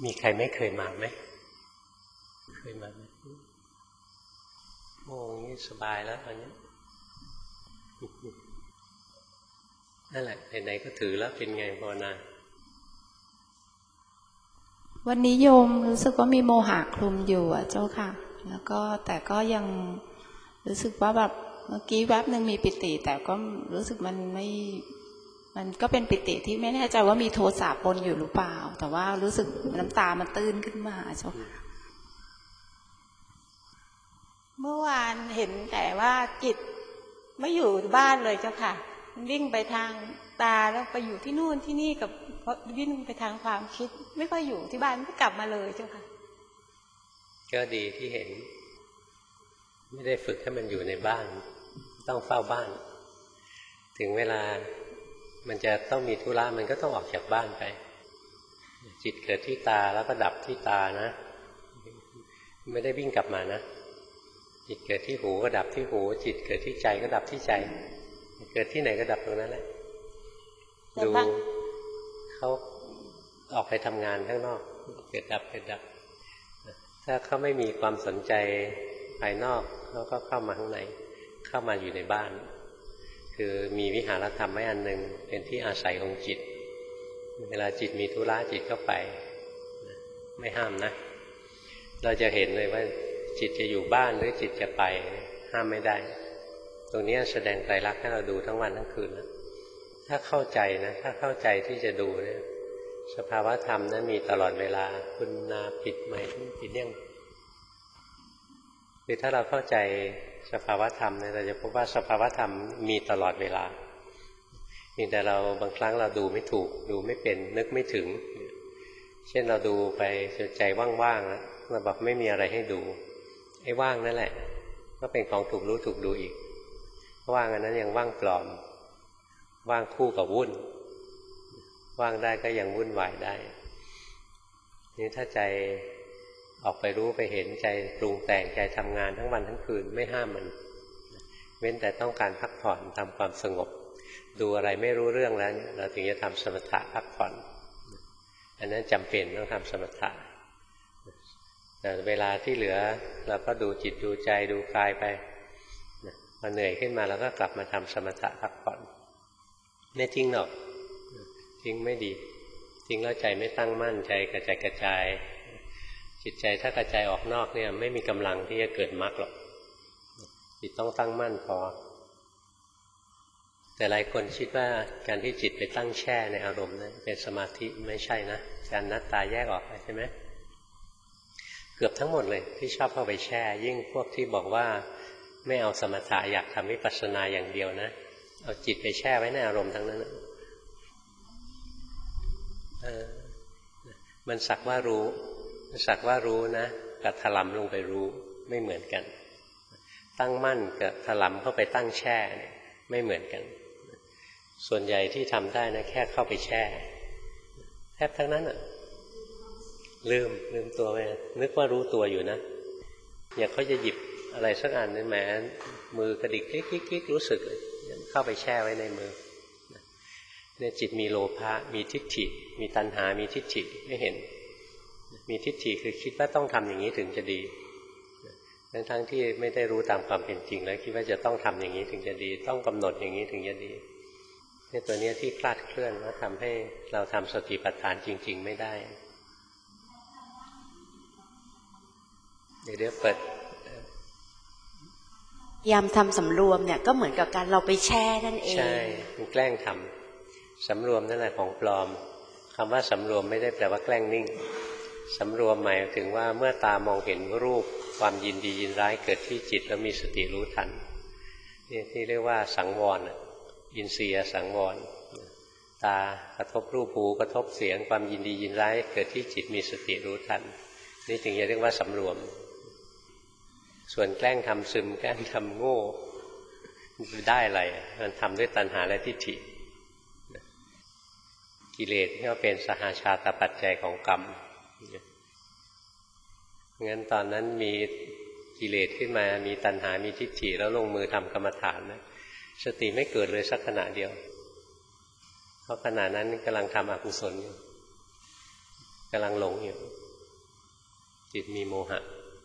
มีใครไม่เคยมาไหมเคยมาไหมโอ้นี่สบายแล้วอันนี้นั่นแหละไหนๆก็ถือแล้วเป็นไงภาวนาวันนี้โยมรู้สึกว่ามีโมหะคลุมอยู่อ่ะเจ้าค่ะแล้วก็แต่ก็ยังรู้สึกว่าแบบเมื่อกี้แวบนึงมีปิติแต่ก็รู้สึกมันก็เป็นปิติที่ไม่แน่ใจว่ามีโทสะปนอยู่หรือเปล่าแต่ว่ารู้สึกน้ำตามันตื้นขึ้นมาเจ้าค่ะเมื่อวานเห็นแต่ว่าจิตไม่อยู่บ้านเลยเจ้าค่ะวิ่งไปทางตาแล้วไปอยู่ที่นู่นที่นี่กับวิ่งไปทางความคิดไม่ค่อยอยู่ที่บ้านไม่กลับมาเลยเจ้าค่ะก็ดีที่เห็นไม่ได้ฝึกให้มันอยู่ในบ้านต้องเฝ้าบ้านถึงเวลามันจะต้องมีธุระมันก็ต้องออกจากบ้านไปจิตเกิดที่ตาแล้วก็ดับที่ตานะไม่ได้วิ่งกลับมานะจิตเกิดที่หูก็ดับที่หูจิตเกิดที่ใจก็ดับที่ใจเกิดที่ไหนก็ดับตรงนั้นแหละดูเขาออกไปทำงานข้างนอกเกิดดับเกิดดับถ้าเขาไม่มีความสนใจภายนอกเขาก็เข้ามาข้างในเข้ามาอยู่ในบ้านคือมีวิหารธรรมไว้อันหนึ่งเป็นที่อาศัยของจิตเวลาจิตมีธุระจิตก็ไปไม่ห้ามนะเราจะเห็นเลยว่าจิตจะอยู่บ้านหรือจิตจะไปห้ามไม่ได้ตรงนี้แสดงไตรลักษณ์ให้เราดูทั้งวันทั้งคืนนะถ้าเข้าใจนะถ้าเข้าใจที่จะดูเนี่ยสภาวะธรรมนั้นมีตลอดเวลาคุณนาปิดไหมปิดยังคือถ้าเราเข้าใจสภาวะธรรมเนี่ยเราจะพบว่าสภาวะธรรมมีตลอดเวลาแต่เราบางครั้งเราดูไม่ถูกดูไม่เป็นนึกไม่ถึงเช่นเราดูไปใจว่างๆแล้วเราบอกไม่มีอะไรให้ดูไอ้ว่างนั่นแหละก็เป็นของถูกรู้ถูกดูอีกว่างอันนั้นยังว่างปลอมว่างคู่กับวุ่นว่างได้ก็ยังวุ่นวายได้นี่ถ้าใจออกไปรู้ไปเห็นใจปรุงแต่งใจทำงานทั้งวันทั้งคืนไม่ห้ามมันเว้นแต่ต้องการพักผ่อนทำความสงบดูอะไรไม่รู้เรื่องแล้วเราถึงจะทำสมถะพักผ่อนอันนั้นจำเป็นต้องทำสมถะแต่เวลาที่เหลือเราก็ดูจิตดูใจดูกายไปพอเหนื่อยขึ้นมาเราก็กลับมาทำสมถะพักผ่อนไม่ทิ้งหรอกทิ้งไม่ดีทิ้งแล้วใจไม่ตั้งมั่นใจกระจายกระจายจิตใจถ้ากระจายออกนอกเนี่ยไม่มีกำลังที่จะเกิดมรรคหรอกจิตต้องตั้งมั่นพอแต่หลายคนคิดว่าการที่จิตไปตั้งแช่ในอารมณ์นั้นเป็นสมาธิไม่ใช่นะการนัตตาแยกออกไปใช่ไหมเกือบทั้งหมดเลยที่ชอบเข้าไปแช่ยิ่งพวกที่บอกว่าไม่เอาสมถะอยากทำวิปัสสนาอย่างเดียวนะเอาจิตไปแช่ไว้ในอารมณ์ทั้งนั้นมันสักว่ารู้นะกับถลำลงไปรู้ไม่เหมือนกันตั้งมั่นกับถลำเข้าไปตั้งแช่ไม่เหมือนกันส่วนใหญ่ที่ทำได้นะแค่เข้าไปแช่แทบทั้งนั้นลืมตัวไปนึกว่ารู้ตัวอยู่นะอยากเขาจะหยิบอะไรสักอันนึงแหมมือกระดิกคลิกรู้สึกเลยเข้าไปแช่ไว้ในมือเนี่ยจิตมีโลภะมีทิฏฐิมีตัณหามีทิฏฐิไม่เห็นมีทิฏฐิคือคิดว่าต้องทำอย่างนี้ถึงจะดีทั้งที่ไม่ได้รู้ตามความเป็นจริงแล้วคิดว่าจะต้องทำอย่างนี้ถึงจะดีต้องกำหนดอย่างนี้ถึงจะดีเนี่ยตัวนี้ที่คลาดเคลื่อนแล้วทำให้เราทำสติปัฏฐานจริงๆไม่ได้เดี๋ยวเปิดยามทำสำรวมเนี่ยก็เหมือนกับการเราไปแช่นั่นเองใช่มันแกล้งทำสำรวมนั่นแหละของปลอมคำว่าสำรวมไม่ได้แปลว่าแกล้งนิ่งสำรวมหมายถึงว่าเมื่อตามองเห็นรูปความยินดียินร้ายเกิดที่จิตแล้วมีสติรู้ทันนี่ที่เรียกว่าสังวรอินทรียสังวรตากระทบรูปหูกระทบเสียงความยินดียินร้ายเกิดที่จิตมีสติรู้ทันนี่ถึงจะเรียกว่าสำรวมส่วนแกล้งทำซึมแกล้งทำโง่ได้อะไรมันทำด้วยตัณหาและทิฏฐิกิเลสที่ว่าเป็นสหชาตปัจจัยของกรรมงั้นตอนนั้นมีกิเลสขึ้นมามีตัณหามีทิฏฐิแล้วลงมือทำกรรมฐานนะสติไม่เกิดเลยสักขณะเดียวเพราะขณะนั้นกำลังทำอกุศลอยู่กำลังหลงอยู่จิตมีโมหะ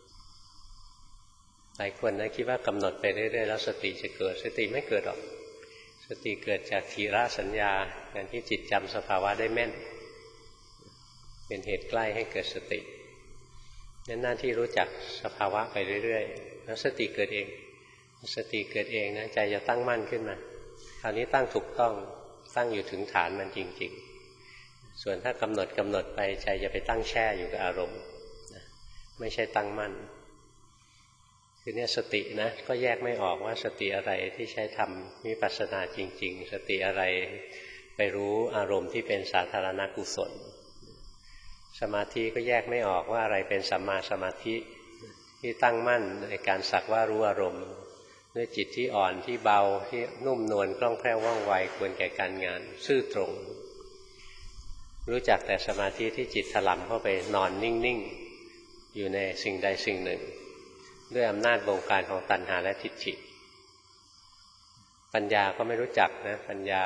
หลายคนนะคิดว่ากำหนดไปเรื่อยๆแล้วสติจะเกิดสติไม่เกิดหรอกสติเกิดจากทีระสัญญาการที่จิตจำสภาวะได้แม่นเป็นเหตุใกล้ให้เกิดสตินั้นหน้าที่รู้จักสภาวะไปเรื่อยๆแล้วสติเกิดเองสติเกิดเองนะใจจะตั้งมั่นขึ้นมาคราวนี้ตั้งถูกต้องตั้งอยู่ถึงฐานมันจริงๆส่วนถ้ากำหนดไปใจจะไปตั้งแช่อยู่กับอารมณ์ไม่ใช่ตั้งมั่นคือเนี่ยสตินะก็แยกไม่ออกว่าสติอะไรที่ใช้ทำวิปัสสนาจริงๆสติอะไรไปรู้อารมณ์ที่เป็นสาธารณกุศลสมาธิก็แยกไม่ออกว่าอะไรเป็นสัมมาสมาธิที่ตั้งมั่นในการสักว่ารู้อารมณ์ด้วยจิตที่อ่อนที่เบาที่นุ่มนวลคล่องแคล่วว่องไวควรแก่การงานซื่อตรงรู้จักแต่สมาธิที่จิตถลำเข้าไปนอนนิ่งๆอยู่ในสิ่งใดสิ่งหนึ่งด้วยอำนาจบงการของตัณหาและทิฏฐิปัญญาก็ไม่รู้จักนะปัญญา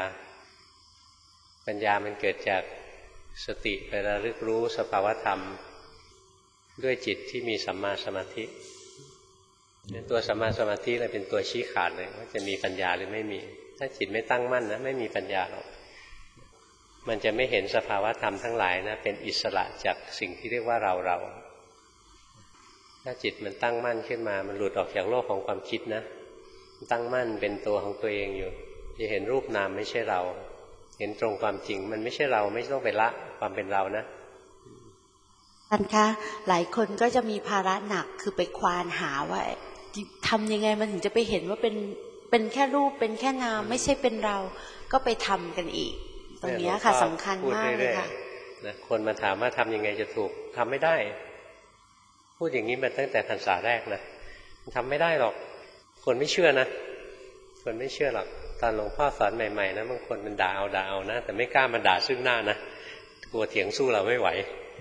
มันเกิดจากสติไประลึกรู้สภาวธรรมด้วยจิตที่มีสัมมาสมาธิตัวสัมมาสมาธิเลยเป็นตัวชี้ขาดเลยว่าจะมีปัญญาหรือไม่มีถ้าจิตไม่ตั้งมั่นนะไม่มีปัญญาหรอกมันจะไม่เห็นสภาวธรรมทั้งหลายนะเป็นอิสระจากสิ่งที่เรียกว่าเราถ้าจิตมันตั้งมั่นขึ้นมามันหลุดออกจากโลกของความคิดนะตั้งมั่นเป็นตัวของตัวเองอยู่จะเห็นรูปนามไม่ใช่เราเห็นตรงความจริงมันไม่ใช่เราไม่ต้องไปละความเป็นเรานะท่านคะหลายคนก็จะมีภาระหนักคือไปควานหาว่าทำยังไงมันถึงจะไปเห็นว่าเป็นแค่รูปเป็นแค่นามไม่ใช่เป็นเราก็ไปทำกันอีกตรงนี้ค่ะสำคัญมากเลยค่ะนะคนมาถามว่าทำยังไงจะถูกทำไม่ได้พูดอย่างนี้มาตั้งแต่พรรษาแรกนะทำไม่ได้หรอกคนไม่เชื่อนะคนไม่เชื่อหรอกตอนหลวงพ่อสอนใหม่ๆนะบางคนมันด่าเอานะแต่ไม่กล้ามาด่าซึ่งหน้านะกลัวเถียงสู้เราไม่ไหว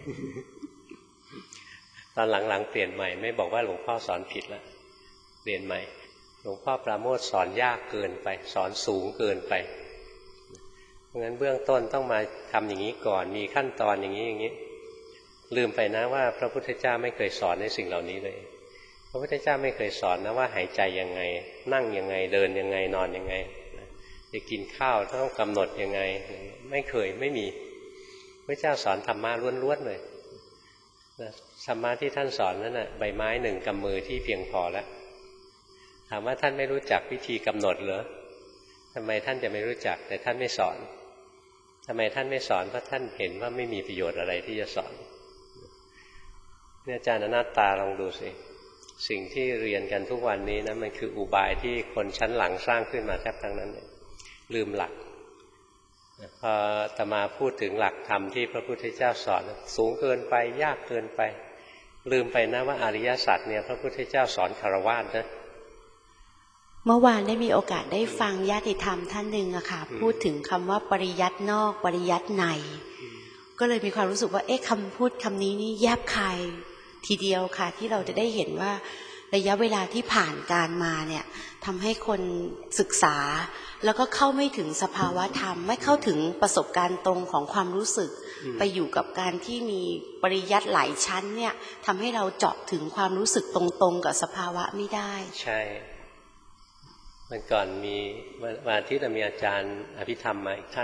ตอนหลังๆเปลี่ยนใหม่ไม่บอกว่าหลวงพ่อสอนผิดแล้วเปลี่ยนใหม่หลวงพ่อปราโมทย์สอนยากเกินไปสอนสูงเกินไปเพราะงั้นเบื้องต้นต้องมาทำอย่างนี้ก่อนมีขั้นตอนอย่างนี้ลืมไปนะว่าพระพุทธเจ้าไม่เคยสอนในสิ่งเหล่านี้เลยพระพุทธเจ้าไม่เคยสอนนะว่าหายใจยังไงนั่งยังไงเดินยังไงนอนยังไงจะกินข้าวต้องกำหนดยังไงไม่เคยไม่มีพระเจ้าสอนธรรมะล้วนๆเลยธรรมะที่ท่านสอนนั้นน่ะใบไม้หนึ่งกำมือที่เพียงพอแล้วถามว่าท่านไม่รู้จักวิธีกำหนดเหรอทำไมท่านจะไม่รู้จักแต่ท่านไม่สอนทำไมท่านไม่สอนเพราะท่านเห็นว่าไม่มีประโยชน์อะไรที่จะสอนเนี่ยอาจารย์อนัตตาลองดูสิสิ่งที่เรียนกันทุกวันนี้นะมันคืออุบายที่คนชั้นหลังสร้างขึ้นมาแทบทั้งนั้นเลยลืมหลักพออาตมาพูดถึงหลักธรรมที่พระพุทธเจ้าสอนสูงเกินไปยากเกินไปลืมไปนะว่าอริยสัจเนี่ยพระพุทธเจ้าสอนคฤหัสถ์นะเมื่อวานได้มีโอกาสได้ฟังญาติธรรมท่านหนึ่งอะค่ะพูดถึงคำว่าปริยัตินอกปริยัติในก็เลยมีความรู้สึกว่าคำพูดคำนี้นี่แยบคายทีเดียวค่ะที่เราจะได้เห็นว่าระยะเวลาที่ผ่านการมาเนี่ยทำให้คนศึกษาแล้วก็เข้าไม่ถึงสภาวะธรรมไม่เข้าถึงประสบการณ์ตรงของความรู้สึกไปอยู่กับการที่มีปริยัติหลายชั้นเนี่ยทำให้เราเจาะถึงความรู้สึกตรงๆกับสภาวะไม่ได้ใช่มันก่อนมีวันอาทิตย์มีอาจารย์อภิธรรมมาอีกท่าน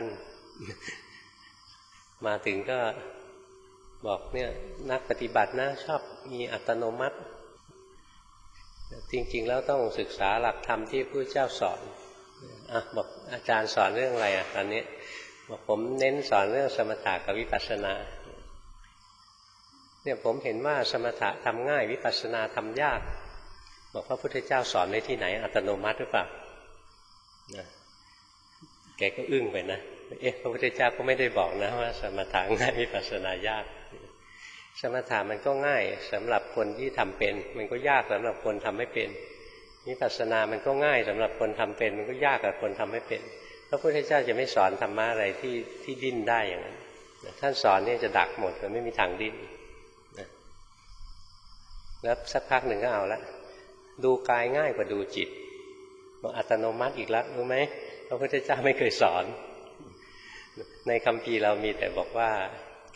มาถึงก็บอกเนี่ยนักปฏิบัตินะชอบมีอัตโนมัติจริงๆแล้วต้องศึกษาหลักธรรมที่พระเจ้าสอนบอกอาจารย์สอนเรื่องอะไรตอนนี้บอกผมเน้นสอนเรื่องสมถะกับวิปัสสนาเนี่ยผมเห็นว่าสมถะทำง่ายวิปัสสนาทำยากบอกพระพุทธเจ้าสอนในที่ไหนอัตโนมัติหรือเปล่าแกก็อึ้งไปนะพระพุทธเจ้าก็ไม่ได้บอกนะว่าสมถะง่ายวิปัสสนายากสมถะมันก็ง่ายสำหรับคนที่ทำเป็นมันก็ยากสำหรับคนทำไม่เป็นวิปัสสนามันก็ง่ายสำหรับคนทำเป็นมันก็ยากกับคนทำไม่เป็นพระพุทธเจ้าจะไม่สอนธรรมะอะไรที่ดิ้นได้อย่างนั้นท่านสอนเนี่ยจะดักหมดมันไม่มีทางดิ้นแล้วสักพักหนึ่งก็เอาละดูกายง่ายกว่าดูจิตบอกอัตโนมัติอีกแล้วรู้ไหมพระพุทธเจ้าไม่เคยสอนในคัมภีร์เรามีแต่บอกว่าก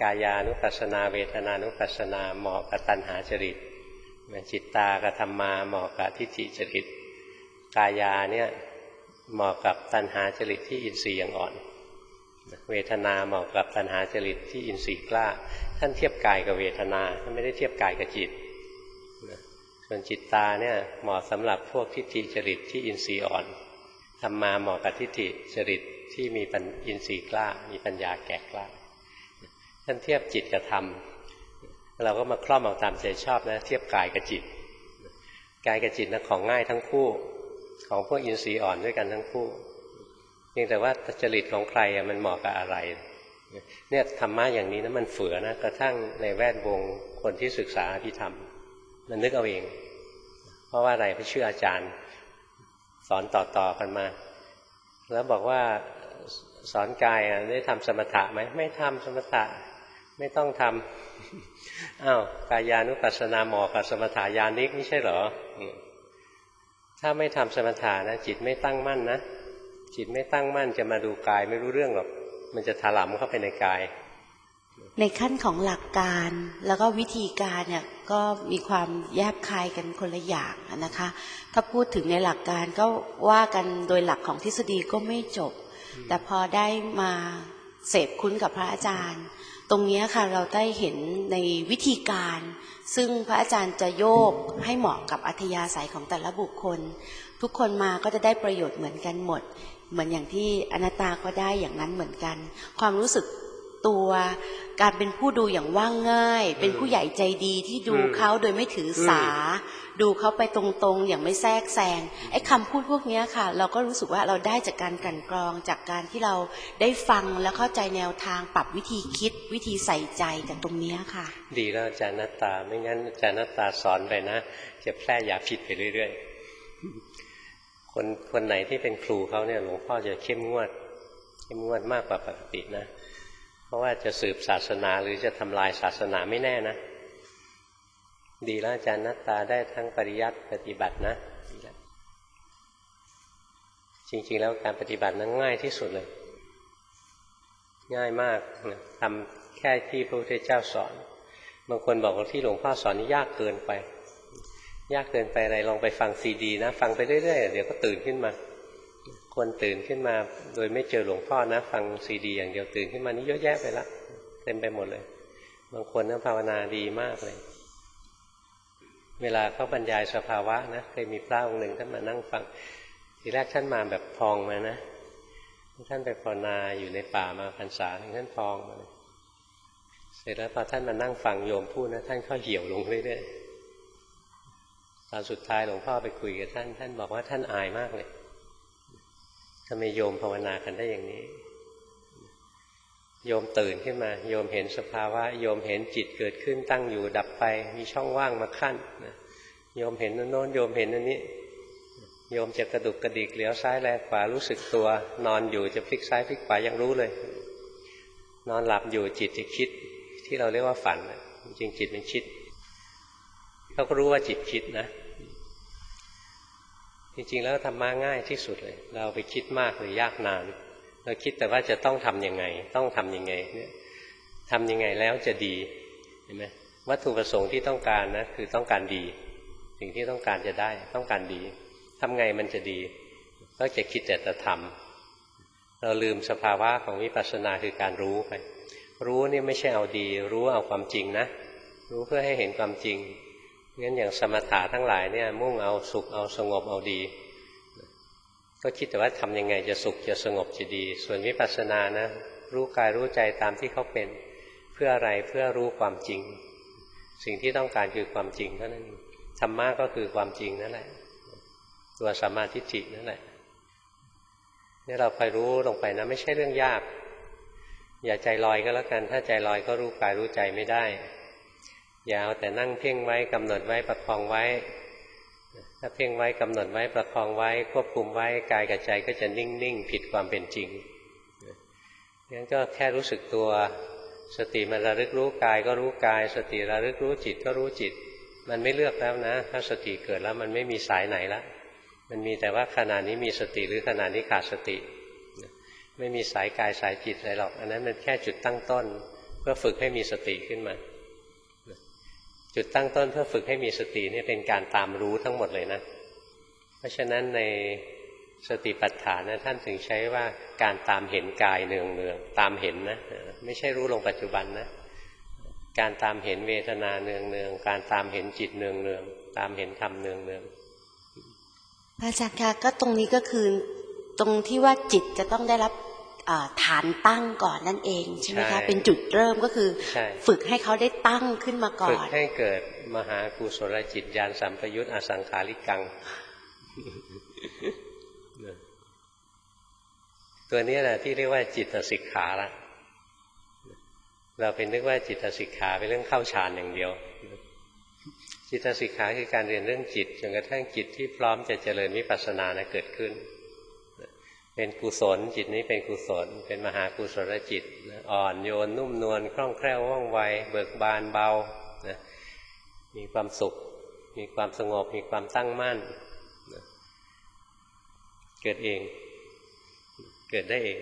กายานุปัสสนาเวทนานุปัสสนาเหมาะกับตัณหาจริตจิตตากับธรรมาเหมาะกับทิฏฐิจริตกายาเนี่ยเหมาะกับตัณหาจริตที่อินทรีย์ยังอ่อนเวทนาเหมาะกับตัณหาจริตที่อินทรีย์กล้าท่านเทียบกายกับเวทนาท่านไม่ได้เทียบกายกับจิตส่วนจิตตาเนี่ยเหมาะสำหรับพวกทิฏฐิจริตที่อินทรีย์อ่อนธรรมาเหมาะกับทิฏฐิจริตที่มีอินทรีย์กล้ามีปัญญาแก่กล้าท่านเทียบจิตกับธรรมเราก็มาคล่อมเอาตามใจชอบนะเทียบกายกับจิตกายกับจิตนะของง่ายทั้งคู่ของพวกอินทรีย์อ่อนด้วยกันทั้งคู่เพียงแต่ว่าจริตของใครมันเหมาะกับอะไรเนี่ยธรรมะอย่างนี้นะมันเฟื่อนะกระทั่งในแวดวงคนที่ศึกษาอภิธรรมมันนึกเอาเองเพราะว่าอะไรเพราะเชื่ออาจารย์สอนต่อกันมาแล้วบอกว่าสอนกายได้ทำสมถะไหมไม่ทำสมถะไม่ต้องทำอ้าวกายานุปัสสนาเหมาะกับสมถะญาณิกไม่ใช่เหรอถ้าไม่ทำสมถะนะจิตไม่ตั้งมั่นนะจิตไม่ตั้งมั่นจะมาดูกายไม่รู้เรื่องหรอกมันจะถลำเข้าไปในกายในขั้นของหลักการแล้วก็วิธีการเนี่ยก็มีความแยบคายกันคนละอย่างนะคะถ้าพูดถึงในหลักการก็ว่ากันโดยหลักของทฤษฎีก็ไม่จบแต่พอได้มาเสพคุ้นกับพระอาจารย์ตรงนี้ค่ะเราได้เห็นในวิธีการซึ่งพระอาจารย์จะโยกให้เหมาะกับอัธยาศัยของแต่ละบุคคลทุกคนมาก็จะได้ประโยชน์เหมือนกันหมดเหมือนอย่างที่อนัตตาก็ได้อย่างนั้นเหมือนกันความรู้สึกตัวการเป็นผู้ดูอย่างว่าง่ายเป็นผู้ใหญ่ใจดีที่ดูเขาโดยไม่ถือสาดูเขาไปตรงๆอย่างไม่แทรกแซงไอ้คำพูดพวกนี้ค่ะเราก็รู้สึกว่าเราได้จากการกลั่นกรองจากการที่เราได้ฟังแล้วเข้าใจแนวทางปรับวิธีคิดวิธีใส่ใจกับตรงนี้ค่ะดีแล้วอาจารย์นัตตาไม่งั้นอาจารย์นัตตาสอนไปนะจะแพร่ยาพิษไปเรื่อยๆคนไหนที่เป็นครูเขาเนี่ยหลวงพ่อจะเข้มงวดมากกว่าปกตินะเพราะว่าจะสืบศาสนาหรือจะทำลายศาสนาไม่แน่นะดีแล้วอาจารย์นัตตาได้ทั้งปริยัติปฏิบัตินะจริงๆแล้วการปฏิบัตินั้นง่ายที่สุดเลยง่ายมากทำแค่ที่พระพุทธเจ้าสอนบางคนบอกว่าที่หลวงพ่อสอนนี่ยากเกินไปอะไรลองไปฟังซีดีนะฟังไปเรื่อยๆเดี๋ยวก็ตื่นขึ้นมาคนตื่นขึ้นมาโดยไม่เจอหลวงพ่อนะฟังซีดีอย่างเดียวตื่นขึ้นมานี่เยอะแยะไปละเต็มไปหมดเลยบางคนภาวนาดีมากเลยเวลาเขาบรรยายสภาวะนะเคยมีพระองค์หนึ่งท่านมานั่งฟังทีแรกท่านมาแบบพองมานะท่านไปภาวนาอยู่ในป่ามาพรรษาท่านพองมาเสร็จแล้วพอท่านมานั่งฟังโยมพูดนะท่านก็เหี่ยวลงเรื่อยๆตอนสุดท้ายหลวงพ่อไปคุยกับท่านบอกว่าท่านอายมากเลยทำไมโยมภาวนากันได้อย่างนี้โยมตื่นขึ้นมาโยมเห็นสภาวะโยมเห็นจิตเกิดขึ้นตั้งอยู่ดับไปมีช่องว่างมาขั้นโยมเห็นโน้นโยมเห็นอันนี้โยมจะกระดุกกระดิกเหลียวซ้ายแลขวารู้สึกตัวนอนอยู่จะพลิกซ้ายพลิกขวายังรู้เลยนอนหลับอยู่จิตจะคิดที่เราเรียกว่าฝันจริงจิตมันคิดเขาก็รู้ว่าจิตคิดนะจริงๆแล้วธรรมะง่ายที่สุดเลยเราไปคิดมากหรือยากนานเราคิดแต่ว่าจะต้องทำยังไงต้องทำยังไงเนี่ยทำยังไงแล้วจะดีเห็นไหมวัตถุประสงค์ที่ต้องการนะคือต้องการดีสิ่งที่ต้องการจะได้ต้องการดีทำไงมันจะดีก็จะคิดแต่จะทำเราลืมสภาวะของวิปัสสนาคือการรู้ไปรู้นี่ไม่ใช่เอาดีรู้เอาความจริงนะรู้เพื่อให้เห็นความจริงงั้นอย่างสมถะทั้งหลายเนี่ยมุ่งเอาสุขเอาสงบเอาดีก็คิดแต่ว่าทำยังไงจะสุขจะสงบจะดีส่วนวิปัสสนานะรู้กายรู้ใจตามที่เขาเป็นเพื่ออะไรเพื่อรู้ความจริงสิ่งที่ต้องการคือความจริงเท่านั้นธรรมะก็คือความจริงนั่นแหละตัวสัมมาทิฏฐินั่นแหละนี่เราคอยรู้ลงไปนะไม่ใช่เรื่องยากอย่าใจลอยก็แล้วกันถ้าใจลอยก็รู้กายรู้ใจไม่ได้อย่าเอาแต่นั่งเพ่งไว้กำหนดไว้ประคองไว้ถ้าเพ่งไว้กำหนดไว้ประคองไว้ควบคุมไว้กายกับใจก็จะนิ่งๆผิดความเป็นจริงงั้นก็แค่รู้สึกตัวสติมันระลึกรู้กายก็รู้กายสติระลึกรู้จิตก็รู้จิตมันไม่เลือกแล้วนะถ้าสติเกิดแล้วมันไม่มีสายไหนละมันมีแต่ว่าขณะนี้มีสติหรือขณะนี้ขาดสติไม่มีสายกายสายจิตอะไรหรอกอันนั้นมันแค่จุดตั้งต้นเพื่อฝึกให้มีสติขึ้นมาจุดตั้งต้นเพื่อฝึกให้มีสตินี่เป็นการตามรู้ทั้งหมดเลยนะเพราะฉะนั้นในสติปัฏฐานนะท่านถึงใช้ว่าการตามเห็นกายเนืองๆตามเห็นนะไม่ใช่รู้ลงปัจจุบันนะการตามเห็นเวทนาเนืองๆการตามเห็นจิตเนืองๆตามเห็นธรรมเนืองๆพระอาจารย์คะก็ตรงนี้ก็คือตรงที่ว่าจิตจะต้องได้รับฐานตั้งก่อนนั่นเองใช่ไหมคะเป็นจุดเริ่มก็คือฝึกให้เขาได้ตั้งขึ้นมาก่อนฝึกให้เกิดมหากุศลจิตญาณสัมปยุตอสังขาริกังตัวนี้แหละที่เรียกว่าจิตสิกขาละเราเป็นนึกว่าจิตสิกขาเป็นเรื่องเข้าฌานอย่างเดียวจิตสิกขาคือการเรียนเรื่องจิตจนกระทั่งจิตที่พร้อมจะเจริญวิปัสสนาเกิดขึ้นเป็นกุศลจิตนี้เป็นกุศลเป็นมหากุศลจิตอ่อนโยนนุ่มนวลคล่องแคล่วว่องไวเบิกบานเบามีความสุขมีความสงบมีความตั้งมั่นเกิดเองเกิดได้เอง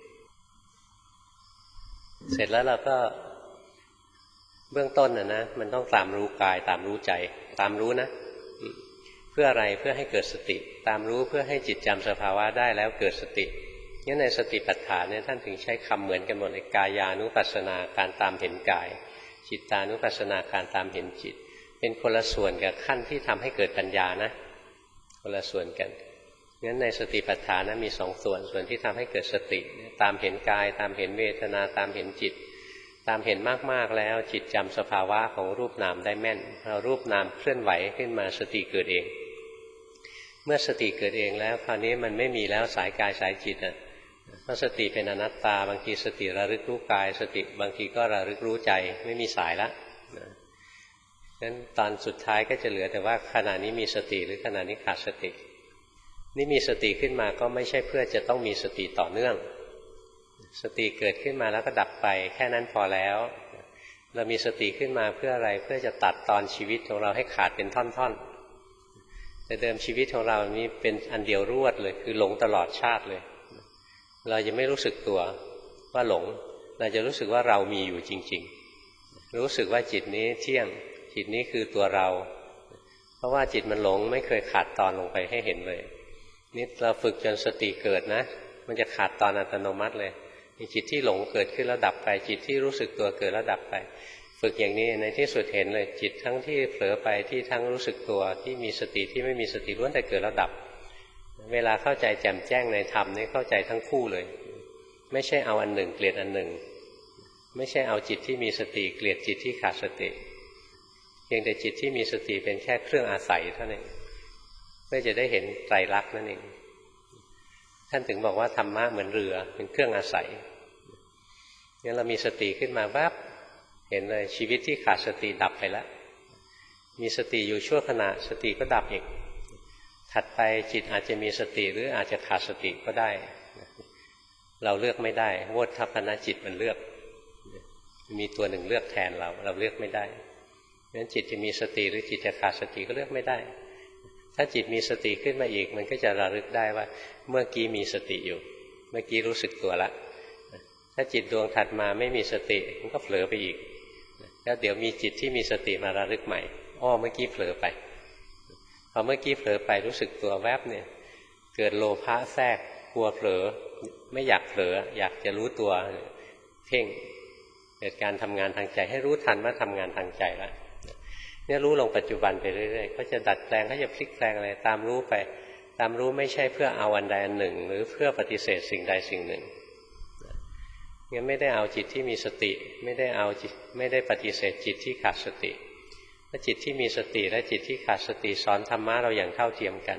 เสร็จแล้วเราก็เบื้องต้นนะมันต้องตามรู้กายตามรู้ใจตามรู้นะเพื่ออะไรเพื่อให้เกิดสติตามรู้เพื่อให้จิตจำสภาวะได้แล้วเกิดสติงั้นในสติปัฏฐานเนี่ยท่านถึงใช้คำเหมือนกันหมดเลยกายานุปัสสนาการตามเห็นกายจิตานุปัสสนาการตามเห็นจิตเป็นคนละส่วนกับขั้นที่ทำให้เกิดปัญญานะคนละส่วนกันงั้นในสติปัฏฐานนะมีสองส่วนที่ทำให้เกิดสติตามเห็นกายตามเห็นเวทนาตามเห็นจิตตามเห็นมากๆแล้วจิตจำสภาวะของรูปนามได้แม่นเรารูปนามเคลื่อนไหวขึ้นมาสติเกิดเองเมื่อสติเกิดเองแล้วคราวนี้มันไม่มีแล้วสายกายสายจิตเพราะสติเป็นอนัตตาบางทีสติระลึกรู้กายสติบางทีก็ระลึกรู้ใจไม่มีสายละงั้นตอนสุดท้ายก็จะเหลือแต่ว่าขณะนี้มีสติหรือขณะนี้ขาดสตินี่มีสติขึ้นมาก็ไม่ใช่เพื่อจะต้องมีสติต่อเนื่องสติเกิดขึ้นมาแล้วก็ดับไปแค่นั้นพอแล้วเรามีสติขึ้นมาเพื่ออะไรเพื่อจะตัดตอนชีวิตของเราให้ขาดเป็นท่อนๆแต่เดิมชีวิตของเรานี้เป็นอันเดียวรวดเลยคือหลงตลอดชาติเลยเราจะไม่รู้สึกตัวว่าหลงเราจะรู้สึกว่าเรามีอยู่จริงๆรู้สึกว่าจิตนี้เที่ยงจิตนี้คือตัวเราเพราะว่าจิตมันหลงไม่เคยขาดตอนลงไปให้เห็นเลยนี่เราฝึกจนสติเกิดนะมันจะขาดตอนอัตโนมัติเลยมีจิตที่หลงเกิดขึ้นแล้วดับไปจิตที่รู้สึกตัวเกิดแล้วดับไปฝึกอย่างนี้ในที่สุดเห็นเลยจิตทั้งที่เผลอไปที่ทั้งรู้สึกตัวที่มีสติที่ไม่มีสติล้วนแต่เกิดแล้วดับเวลาเข้าใจแจ่มแจ้งในธรรมนี่เข้าใจทั้งคู่เลยไม่ใช่เอาอันหนึ่งเกลียดอันหนึ่งไม่ใช่เอาจิตที่มีสติเกลียดจิตที่ขาดสติเพียงแต่จิตที่มีสติเป็นแค่เครื่องอาศัยเท่านั้นเพื่อจะได้เห็นไตรลักษณ์นั่นเองท่านถึงบอกว่าธรรมะเหมือนเรือเป็นเครื่องอาศัยงั้นเรามีสติขึ้นมาปั๊บเห็นเลยชีวิตที่ขาดสติดับไปแล้วมีสติอยู่ชั่วขณะสติก็ดับอีกถัดไปจิตอาจจะมีสติหรืออาจจะขาดสติก็ได้เราเลือกไม่ได้โวทัพพนจิตมันเลือกมีตัวหนึ่งเลือกแทนเราเลือกไม่ได้งั้นจิตจะมีสติหรือจิตจะขาดสติก็เลือกไม่ได้ถ้าจิตมีสติขึ้นมาอีกมันก็จะระลึกได้ว่าเมื่อกี้มีสติอยู่เมื่อกี้รู้สึกตัวละถ้าจิตดวงถัดมาไม่มีสติมันก็เผลอไปอีกแล้วเดี๋ยวมีจิตที่มีสติมาระลึกใหม่อ้อเมื่อกี้เผลอไปพอเมื่อกี้เผลอไปรู้สึกตัวแวบเนี่ยเกิดโลภะแทรกกลัวเผลอไม่อยากเผลออยากจะรู้ตัวเพ่งเกิดการทำงานทางใจให้รู้ทันว่าทำงานทางใจแล้วเนี่ยรู้ลงปัจจุบันไปเรื่อยๆก็จะดัดแปลงก็จะพลิกแปลงอะไรตามรู้ไปตามรู้ไม่ใช่เพื่อเอาอันใดอันหนึ่งหรือเพื่อปฏิเสธสิ่งใดสิ่งหนึ่งงั้นไม่ได้เอาจิตที่มีสติไม่ได้ปฏิเสธจิตที่ขาดสติถ้าจิตที่มีสติและจิตที่ขาดสติสอนธรรมะเราอย่างเท่าเทียมกัน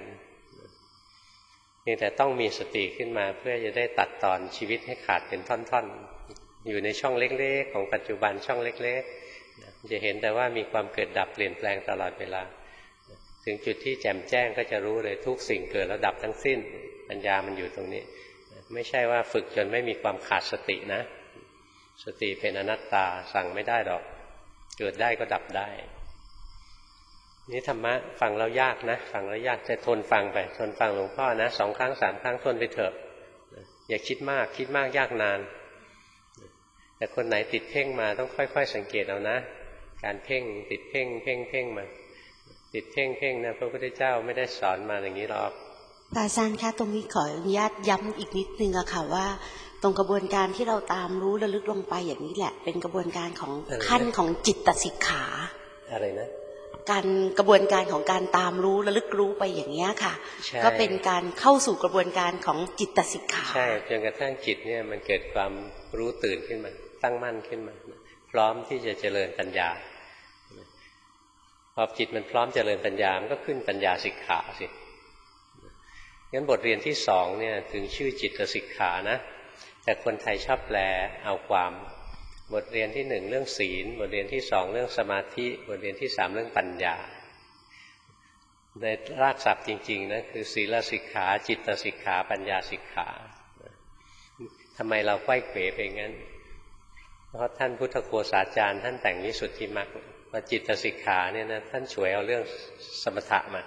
แต่ต้องมีสติขึ้นมาเพื่อจะได้ตัดตอนชีวิตให้ขาดเป็นท่อนๆอยู่ในช่องเล็กๆของปัจจุบันช่องเล็กๆจะเห็นแต่ว่ามีความเกิดดับเปลี่ยนแปลงตลอดเวลาถึงจุดที่แจ่มแจ้งก็จะรู้เลยทุกสิ่งเกิดแล้วดับทั้งสิ้นปัญญามันอยู่ตรงนี้ไม่ใช่ว่าฝึกจนไม่มีความขาดสตินะสติเป็นอนัตตาสั่งไม่ได้หรอกเกิดได้ก็ดับได้นี่ธรรมะฟังแล้วยากนะฟังแล้วยากจะทนฟังไปทนฟังหลวงพ่อนะ2 ครั้ง 3 ครั้งทนไปเถอะอย่าคิดมากยากนานแต่คนไหนติดเพ่งมาต้องค่อยๆสังเกตเอานะการเพ่งติดเพ่งเพ่งเพ่งมาติดเพ่งเพ่งนะพระพุทธเจ้าไม่ได้สอนมาอย่างนี้หรอกอาจารย์คะตรงนี้ขออนุญาตย้ำอีกนิดนึงอะค่ะว่าตรงกระบวนการที่เราตามรู้ระลึกลงไปอย่างนี้แหละเป็นกระบวนการของขั้นของจิตตสิกขาอะไรนะการกระบวนการของการตามรู้ระลึกรู้ไปอย่างนี้ค่ะก็เป็นการเข้าสู่กระบวนการของจิตตสิกขาใช่จนกระทั่งจิตเนี่ยมันเกิดความรู้ตื่นขึ้นมาตั้งมั่นขึ้นมาพร้อมที่จะเจริญปัญญาพอจิตมันพร้อมเจริญปัญญามันก็ขึ้นปัญญาสิกขาสิงั้นบทเรียนที่สองเนี่ยถึงชื่อจิตสิกขานะแต่คนไทยชอบแปลเอาความบทเรียนที่หนึ่งเรื่องศีลบทเรียนที่สองเรื่องสมาธิบทเรียนที่สามเรื่องปัญญาในรากศัพท์จริงๆนะคือศีลสิกขาจิตสิกขาปัญญาสิกขาทำไมเราไขว้เขวไปงั้นเพราะท่านพุทธโฆษาจารย์ท่านแต่งวิสุทธิมรรคว่าจิตสิกขาเนี่ยนะท่านฉวยเอาเรื่องสมถะมา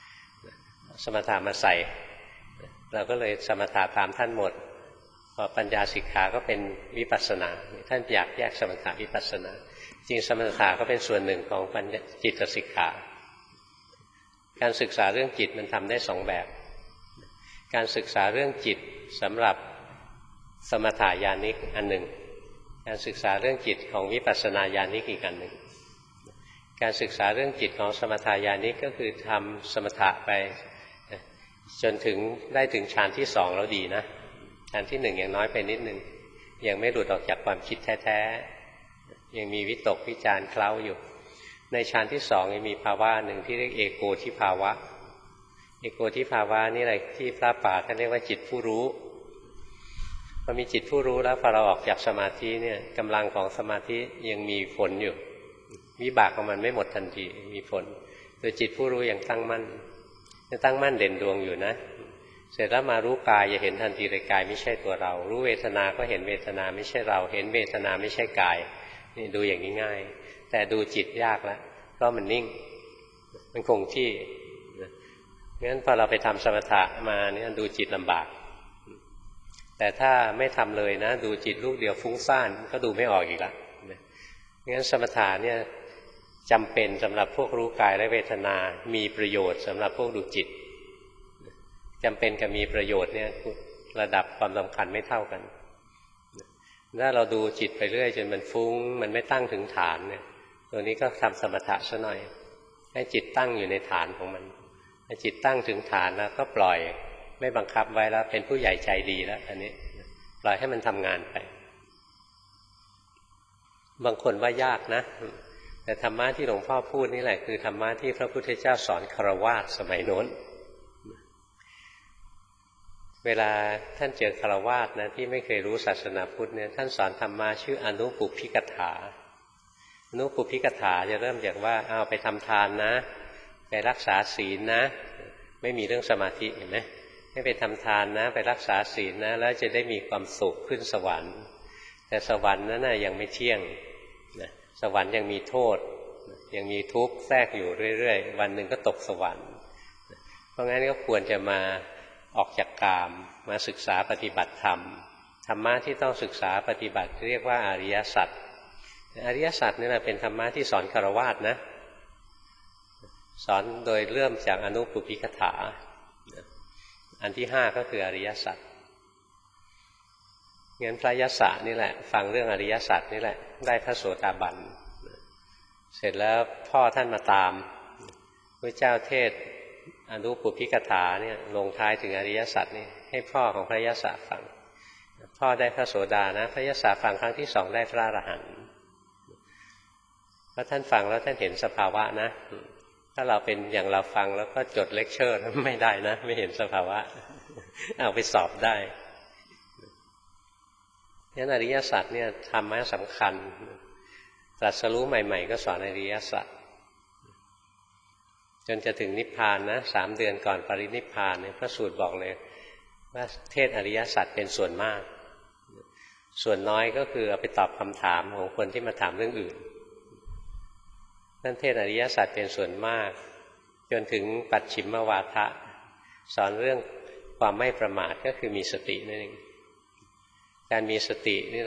ใส่เราก็เลยสมถะตามท่านหมดพอปัญญาสิกขาก็เป็นวิปัสสนาท่านอยากแยกสมถะวิปัสสนาจริงสมถะก็เป็นส่วนหนึ่งของปัญญาจิตสิกขาการศึกษาเรื่องจิตมันทำได้สองแบบการศึกษาเรื่องจิตสำหรับสมถะญาณิกอันหนึ่งการศึกษาเรื่องจิตของวิปัสสนาญาณิกอีกอันหนึ่งการศึกษาเรื่องจิตของสมถะญาณิกก็คือทำสมถะไปจนถึงได้ถึงฌานที่สองแล้วดีนะฌานที่หนึ่งยังน้อยไปนิดนึงยังไม่หลุดออกจากความคิดแท้ๆยังมีวิตกวิจารเคล้าอยู่ในฌานที่สองยังมีภาวะหนึ่งที่เรียกเอโกทิภาวะเอโกทิภาวะนี่อะไรที่พระป่าท่านเรียกว่าจิตผู้รู้พอมีจิตผู้รู้แล้วพอเราออกจากสมาธิเนี่ยกำลังของสมาธิยังมีผลอยู่วิบากของมันไม่หมดทันทีมีผลตัวจิตผู้รู้ยังตั้งมั่นเด่นดวงอยู่นะเสร็จแล้วมารู้กายจะเห็นทันทีเลยกายไม่ใช่ตัวเรารู้เวทนาก็เห็นเวทนาไม่ใช่เราเห็นเวทนาไม่ใช่กายนี่ดูอย่างนี้ง่ายแต่ดูจิตยากแล้วเพราะมันนิ่งมันคงที่งั้นพอเราไปทำสมถะมาเนี่ยดูจิตลำบากแต่ถ้าไม่ทำเลยนะดูจิตลูกเดียวฟุ้งซ่านก็ดูไม่ออกอีกละงั้นสมถะเนี่ยจำเป็นสำหรับพวกรู้กายและเวทนามีประโยชน์สำหรับพวกดูจิตจำเป็นกับมีประโยชน์เนี่ยระดับความสำคัญไม่เท่ากันถ้าเราดูจิตไปเรื่อยจนมันฟุ้งมันไม่ตั้งถึงฐานเนี่ยตัวนี้ก็ทำสมถะซะหน่อยให้จิตตั้งอยู่ในฐานของมันให้จิตตั้งถึงฐานแล้วก็ปล่อยไม่บังคับไว้แล้วเป็นผู้ใหญ่ใจดีแล้วอันนี้ปล่อยให้มันทำงานไปบางคนว่ายากนะแต่ธรรมะที่หลวงพ่อพูดนี่แหละคือธรรมะที่พระพุทธเจ้าสอนฆราวาสสมัยโน้นเวลาท่านเจอฆราวาสนะที่ไม่เคยรู้ศาสนาพุทธเนี่ยท่านสอนธรรมะชื่ออนุปุพพิกถาอนุปุพพิกถาจะเริ่มจากว่าเอาไปทำทานนะไปรักษาศีลนะไม่มีเรื่องสมาธิเห็นไหมให้ไปทำทานนะไปรักษาศีลนะแล้วจะได้มีความสุขขึ้นสวรรค์แต่สวรรค์นั้นนะยังไม่เที่ยงนะสวรรค์ยังมีโทษยังมีทุกข์แทรกอยู่เรื่อยๆวันหนึ่งก็ตกสวรรค์เพราะงั้นก็ควรจะมาออกจากกามมาศึกษาปฏิบัติธรรมธรรมะที่ต้องศึกษาปฏิบัติเรียกว่าอริยสัจอริยสัจนี่แหละเป็นธรรมะที่สอนฆราวาสนะสอนโดยเริ่มจากอนุปุพพิกถาอันที่ห้าก็คืออริยสัจงั้นพระยศะนี่แหละฟังเรื่องอริยสัจนี่แหละได้พระโสดาบันเสร็จแล้วพ่อท่านมาตามพระเจ้าเทศอนุปุพพิกถาเนี่ยลงท้ายถึงอริยสัจนี่ให้พ่อของพระยศะฟังพ่อได้พระโสดานะพระยศะฟังครั้งที่สองได้พระอรหันต์พอท่านฟังแล้วท่านเห็นสภาวะนะถ้าเราเป็นอย่างเราฟังแล้วก็จดเลคเชอร์ไม่ได้นะไม่เห็นสภาวะเอาไปสอบได้งั้นอริยสัจเนี่ยธรรมะสำคัญตรัสรู้ใหม่ๆก็สอนอริยสัจจนจะถึงนิพพานนะ3 เดือนก่อนปรินิพพานเนี่ยพระสูตรบอกเลยว่าเทศอริยสัจเป็นส่วนมากส่วนน้อยก็คือเอาไปตอบคำถามของคนที่มาถามเรื่องอื่นนั่นเทศอริยสัจเป็นส่วนมากจนถึงปัจฉิมวาทะสอนเรื่องความไม่ประมาทก็คือมีสตินั่นเองการมีสตินี่แหละ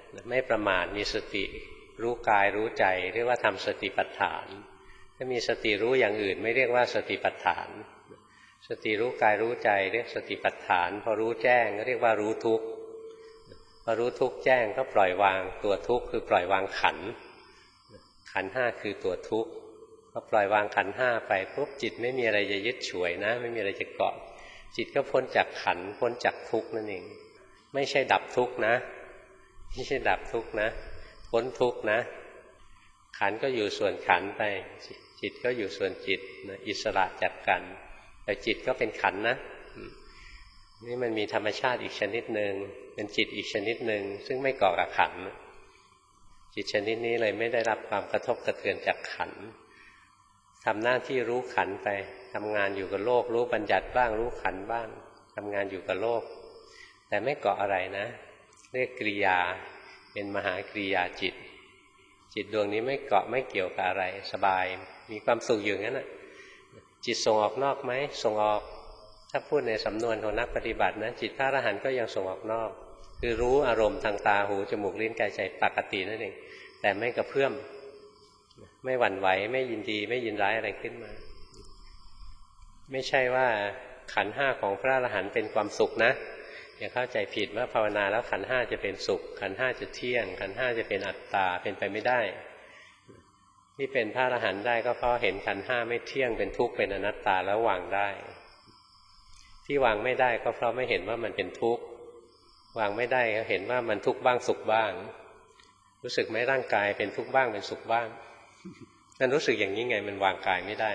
ไม่ประมาทมีสติรู้กายรู้ใจเรียกว่าทำสติปัฏฐานถ้ามีสติรู้อย่างอื่นไม่เรียกว่าสติปัฏฐานสติรู้กายรู้ใจเรียกสติปัฏฐานพอรู้แจ้งก็เรียกว่ารู้ทุกข์พอรู้ทุกข์แจ้งก็ปล่อยวางตัวทุกข์คือปล่อยวางขันธ์ห้าคือตัวทุกข์พอปล่อยวางขันธ์ห้าไปปุ๊บจิตไม่มีอะไรจะยึดฉวยนะไม่มีอะไรจะเกาะจิตก็พ้นจากขันธ์พ้นจากทุกข์นั่นเองไม่ใช่ดับทุกข์นะไม่ใช่ดับทุกข์นะพ้นทุกข์นะขันธ์ก็อยู่ส่วนขันธ์ไปจิตก็อยู่ส่วนจิตนะอิสระจากกันแต่จิตก็เป็นขันธ์นะนี่มันมีธรรมชาติอีกชนิดหนึ่งเป็นจิตอีกชนิดหนึ่งซึ่งไม่เกาะกับขันธ์จิตชนิดนี้เลยไม่ได้รับความกระทบกระเทือนจากขันธ์ทำหน้าที่รู้ขันธ์ไปทำงานอยู่กับโลกรู้บัญญัติบ้างรู้ขันธ์บ้างทำงานอยู่กับโลกแต่ไม่เกาะอะไรนะเรียกกริยาเป็นมหากริยาจิตจิตดวงนี้ไม่เกาะไม่เกี่ยวกับอะไรสบายมีความสุขอยู่งั้นน่ะจิตส่งออกนอกไหมส่งออกถ้าพูดในสำนวนของนักปฏิบัตินะจิตพระอรหันต์ก็ยังส่งออกนอกคือรู้อารมณ์ทางตาหูจมูกลิ้นกายใจปกตินั่นเองแต่ไม่กระเพื่อมไม่หวั่นไหวไม่ยินดีไม่ยินร้ายอะไรขึ้นมาไม่ใช่ว่าขันธ์ห้าของพระอรหันต์เป็นความสุขนะอย่าเข้าใจผิดว่าภาวนาแล้วขันธ์ห้าจะเป็นสุขขันธ์ห้าจะเที่ยงขันธ์ห้าจะเป็นอัตตาเป็นไปไม่ได้ที่เป็นพระอรหันต์ได้ก็เพราะเห็นขันธ์ห้าไม่เที่ยงเป็นทุกข์เป็นอนัตตาแล้ววางได้ที่วางไม่ได้ก็เพราะไม่เห็นว่ามันเป็นทุกข์วางไม่ได้ก็เห็นว่ามันทุกข์บ้างสุขบ้างรู้สึกไหมร่างกายเป็นทุกข์บ้างเป็นสุขบ้างมันรู้สึกอย่างนี้ไงมันวางกายไม่ได้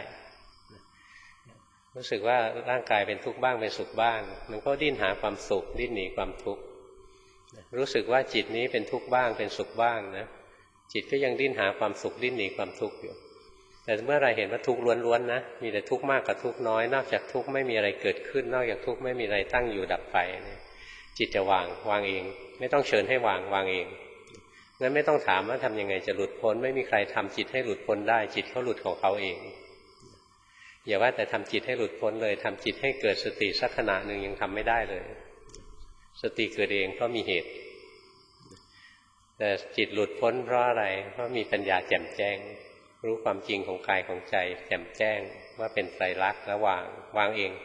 รู้สึกว่าร่างกายเป็นทุกข์บ้างเป็นสุขบ้างมันก็ดิ้นหาความสุขดิ้นหนีความทุกข์รู้สึกว่าจิตนี้เป็นทุกข์บ้างเป็นสุขบ้างนะจิตก็ยังดิ้นหาความสุขดิ้นหนีความทุกข์อยู่แต่เมื่อไรเห็นว่าทุกข์ล้วนๆนะมีแต่ทุกข์มากกับทุกข์น้อยนอกจากทุกข์ไม่มีอะไรเกิดขึ้นนอกจากทุกข์ไม่มีอะไรตั้งอยู่ดับไปจิตจะวางเองไม่ต้องเชิญให้วางเองงั้นไม่ต้องถามว่าทำยังไงจะหลุดพ้นไม่มีใครทำจิตให้หลุดพ้นได้จิตเขาหลุดของเขาเองอย่าว่าแต่ทำจิตให้หลุดพ้นเลยทำจิตให้เกิดสติสักขณะหนึ่งยังทำไม่ได้เลยสติเกิดเองเพราะมีเหตุแต่จิตหลุดพ้นเพราะอะไรเพราะมีปัญญาแจ่มแจ้งรู้ความจริงของกายของใจแจ่มแจ้งว่าเป็นไตรลักษณ์แล้ววางเอง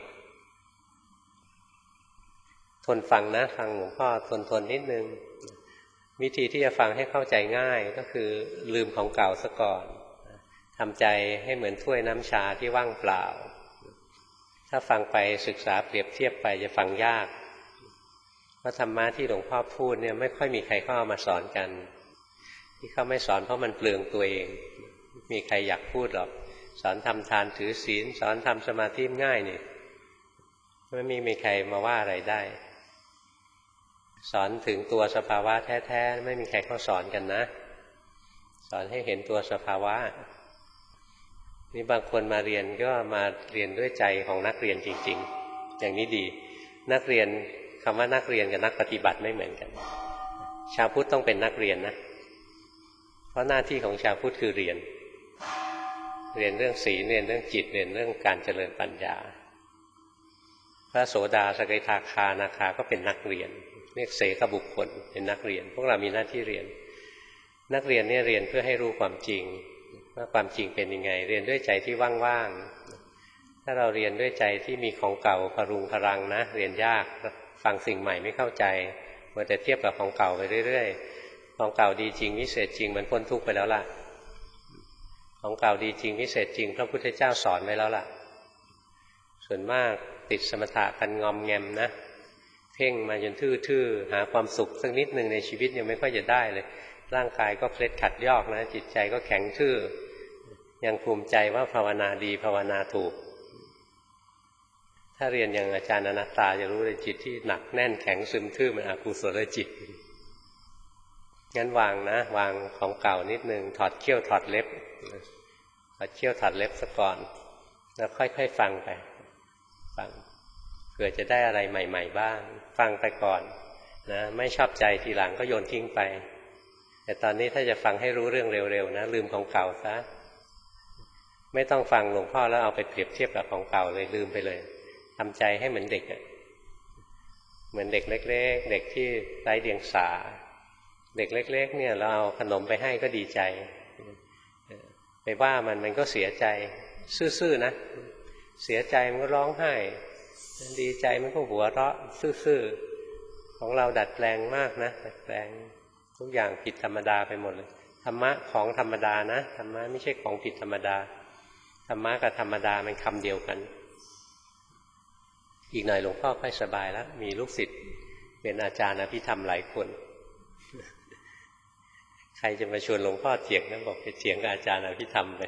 ทนฟังนะฟังหลวงพ่อทนนิดนึงวิธีที่จะฟังให้เข้าใจง่ายก็คือลืมของเก่าซะก่อนทำใจให้เหมือนถ้วยน้ำชาที่ว่างเปล่าถ้าฟังไปศึกษาเปรียบเทียบไปจะฟังยากเพราะธรรมะที่หลวงพ่อพูดเนี่ยไม่ค่อยมีใครเข้ามาสอนกันที่เขาไม่สอนเพราะมันเปลืองตัวเองมีใครอยากพูดหรอกสอนทำทานถือศีลสอนทำสมาธิง่ายนี่ไม่มีใครมาว่าอะไรได้สอนถึงตัวสภาวะแท้ๆไม่มีใครเขาสอนกันนะสอนให้เห็นตัวสภาวะนี่บางคนมาเรียนก็มาเรียนด้วยใจของนักเรียนจริงๆอย่างนี้ดีนักเรียนคำว่านักเรียนกับนักปฏิบัติไม่เหมือนกันชาวพุทธต้องเป็นนักเรียนนะเพราะหน้าที่ของชาวพุทธคือเรียนเรื่องศีลเรียนเรื่องจิตเรียนเรื่องการเจริญปัญญาพระโสดาสกิทาคานาคาก็เป็นนักเรียนเรียกเสกบุคคลเป็นนักเรียนพวกเรามีหน้าที่เรียนนักเรียนเนี่ยเรียนเพื่อให้รู้ความจริงว่าความจริงเป็นยังไงเรียนด้วยใจที่ว่างๆถ้าเราเรียนด้วยใจที่มีของเก่าพรุงพรังนะเรียนยากฟังสิ่งใหม่ไม่เข้าใจมัวแต่เทียบกับของเก่าไปเรื่อยๆของเก่าดีจริงวิเศษจริงมันพ้นทุกข์ไปแล้วล่ะของเก่าดีจริงวิเศษจริงพระพุทธเจ้าสอนไว้แล้วล่ะส่วนมากติดสมถะกันงอมแงมนะเพ่งมาจนทื่อๆหาความสุขสักนิดหนึ่งในชีวิตยังไม่ค่อยจะได้เลยร่างกายก็เคล็ดขัดยอกนะจิตใจก็แข็งทื่อยังภูมิใจว่าภาวนาดีภาวนาถูกถ้าเรียนอย่างอาจารย์อนัตตาจะรู้เลยจิตที่หนักแน่นแข็งซึมทื่อมันอกุศลจิตงั้นวางนะวางของเก่านิดนึงถอดเขี้ยวถอดเล็บถอดเขี้ยวถอดเล็บซะก่อนแล้วค่อยๆฟังไปฟังเผื่อจะได้อะไรใหม่ๆบ้างฟังไปก่อนนะไม่ชอบใจทีหลังก็โยนทิ้งไปแต่ตอนนี้ถ้าจะฟังให้รู้เรื่องเร็วๆนะลืมของเก่าซะไม่ต้องฟังหลวงพ่อแล้วเอาไปเปรียบเทียบกับของเก่าเลยลืมไปเลยทำใจให้เหมือนเด็กเหมือนเด็กเล็กๆเด็กที่ไร้เดียงสาเด็กเล็กๆเนี่ยเราเอาขนมไปให้ก็ดีใจไปว่ามันก็เสียใจซื่อๆนะเสียใจมันก็ร้องไห้ดีใจมันก็หัวเราะซื่อๆของเราดัดแปลงมากนะดัดแปลงทุกอย่างผิดธรรมดาไปหมดเลยธรรมะของธรรมดานะธรรมะไม่ใช่ของผิดธรรมดาธรรมะกับธรรมดามันคำเดียวกันอีกหน่อยหลวงพ่อค่อยสบายแล้วมีลูกศิษย์เป็นอาจารย์อภิธรรมหลายคนใครจะมาชวนหลวงพ่อเถียงนะบอกไปเถียงกับอาจารย์อภิธรรมไป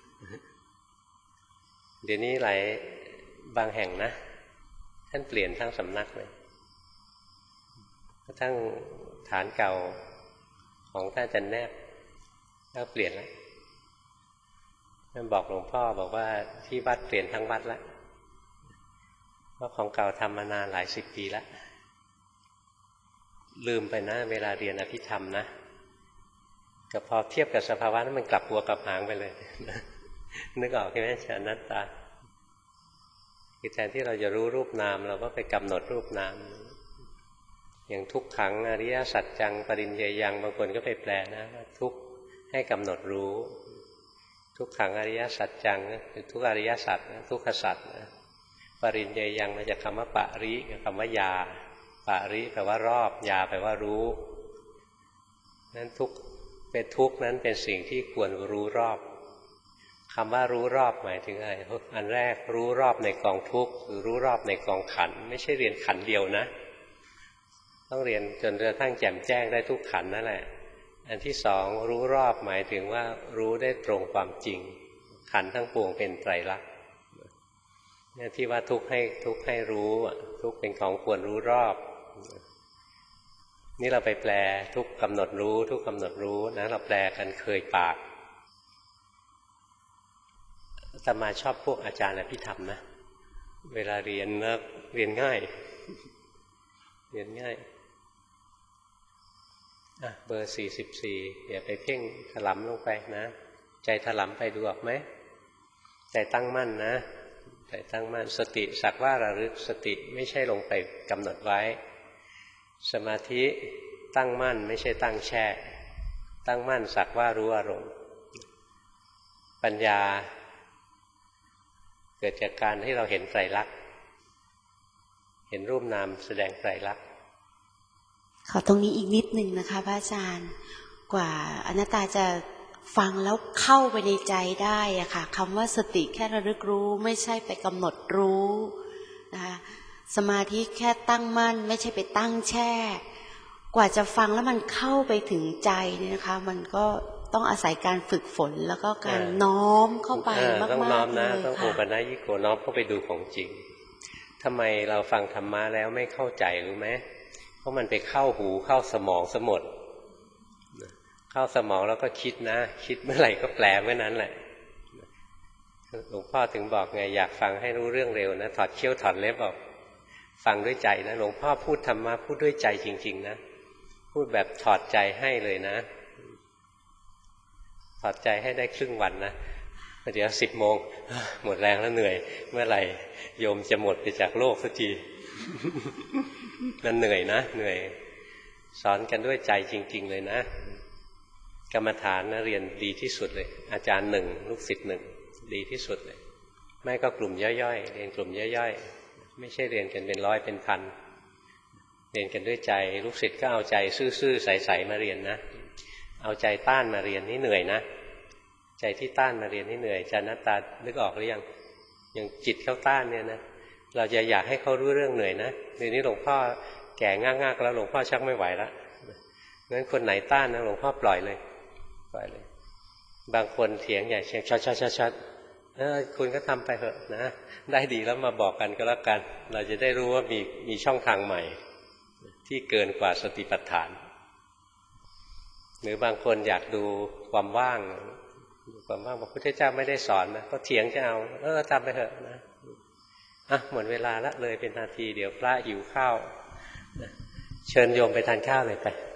เดี๋ยวนี้หลายบางแห่งนะท่านเปลี่ยนทั้งสำนักเลยกระทั่งฐานเก่าของท่านอาจารย์แนบก็เปลี่ยนแล้วท่านบอกหลวงพ่อบอกว่าที่วัดเปลี่ยนทั้งวัดแล้วเพราะของเก่าทำมานานหลายสิบปีแล้วลืมไปนะเวลาเรียนอภิธรรมนะก็พอเทียบกับสภาวะนั้นมันกลับหัวกลับหางไปเลยนึกออกใช่ไหมอนัตตาคือแทนที่เราจะรู้รูปนามเราก็ไปกำหนดรูปนามอย่างทุกขังอริยสัจจังปริญเยยังบางคนก็ไปแปลนะว่าทุกให้กำหนดรู้ทุกขังอริยสัจจังคือทุกอริยสัจทุกขสัจนะปริญเยยังมาจากคำว่าปริกับคำว่ายาปริแปลว่ารอบยาแปลว่ารู้นั้นทุกเป็นทุกนั้นเป็นสิ่งที่ควรรู้รอบคำว่ารู้รอบหมายถึงอะไรอันแรกรู้รอบในกองทุกข์หรือรู้รอบในกองขันธ์ไม่ใช่เรียนขันธ์เดียวนะต้องเรียนจนกระทั่งแจ่มแจ้งได้ทุกขันธ์นั่นแหละอันที่สองรู้รอบหมายถึงว่ารู้ได้ตรงความจริงขันธ์ทั้งปวงเป็นไตรลักษณ์เนี่ยที่ว่าทุกข์ให้รู้ทุกข์เป็นของควรรู้รอบนี่เราไปแปลทุกกำหนดรู้ทุกกำหนดรู้นะเราแปลกันเคยปากอาตมาชอบพวกอาจารย์อภิธรรมนะเวลาเรียนนะเรียนง่ายเรียนง่ายเบอร์44อย่าไปเพ่งถลำลงไปนะใจถลำไปดูออกไหมใจตั้งมั่นนะใจตั้งมั่นสติสักว่าระลึกสติไม่ใช่ลงไปกำหนดไว้สมาธิตั้งมั่นไม่ใช่ตั้งแช่ตั้งมั่นสักว่ารู้อารมณ์ปัญญาเกิดจากการที่เราเห็นไตรลักษณ์เห็นรูปนามแสดงไตรลักษณ์ขอตรงนี้อีกนิดนึงนะคะพระอาจารย์กว่าอนัตตาจะฟังแล้วเข้าไปในใจได้อะค่ะคำว่าสติแค่ระลึกรู้ไม่ใช่ไปกำหนดรู้นะคะสมาธิแค่ตั้งมั่นไม่ใช่ไปตั้งแช่กว่าจะฟังแล้วมันเข้าไปถึงใจเนี่ยนะคะมันก็ต้องอาศัยการฝึกฝนแล้วก็การน้อมเข้าไปมากๆต้องน้อมนะต้องโอปัญญิโกน้อมเข้าไปดูของจริงทำไมเราฟังธรรมะแล้วไม่เข้าใจรู้ไหมเพราะมันไปเข้าหูเข้าสมองซะหมดเข้าสมองแล้วก็คิดนะคิดเมื่อไหร่ก็แปลเมื่อนั้นแหละหลวงพ่อถึงบอกไงอยากฟังให้รู้เรื่องเร็วนะถอดเขี้ยวถอดเล็บออกฟังด้วยใจนะหลวงพ่อพูดธรรมะพูดด้วยใจจริงๆนะพูดแบบถอดใจให้เลยนะถอดใจให้ได้ครึ่งวันนะเดี๋ยว10 โมงหมดแรงแล้วเหนื่อยเมื่อไหร่โยมจะหมดไปจากโลกสักทีมันเหนื่อยนะเหนื่อยสอนกันด้วยใจจริงๆเลยนะกรรมฐานนะเรียนดีที่สุดเลยอาจารย์1ลูกศิษย์1ดีที่สุดเลยไม่ก็กลุ่มย่อยๆเรียนกลุ่มย่อยๆไม่ใช่เรียนกันเป็นร้อยเป็นพันเรียนกันด้วยใจลูกศิษย์ก็เอาใจซื่อๆใสๆมาเรียนนะเอาใจต้านมาเรียนนี่เหนื่อยนะใจที่ต้านมาเรียนนี่เหนื่อยอาจารย์นัตตานึกออกหรือยังอย่างจิตเข้าต้านเนี่ยนะเราจะอยากให้เขารู้เรื่องเหนื่อยนะเดี๋ยวนี้หลวงพ่อแก่ง่ากๆแล้วหลวงพ่อชักไม่ไหวแล้วงั้นคนไหนต้านนะหลวงพ่อปล่อยเลยบางคนเถียงใหญ่เชียงชัดคุณก็ทำไปเถอะนะได้ดีแล้วมาบอกกันก็แล้วกันเราจะได้รู้ว่ามีช่องทางใหม่ที่เกินกว่าสติปัฏฐานหรือบางคนอยากดูความว่างพระพุทธเจ้าไม่ได้สอนนะก็เถียงจะเอาทำไปเถอะนะหมดเวลาละเลยเป็นนาทีเดี๋ยวพระหิวข้าวเชิญโยมไปทานข้าวเลยไป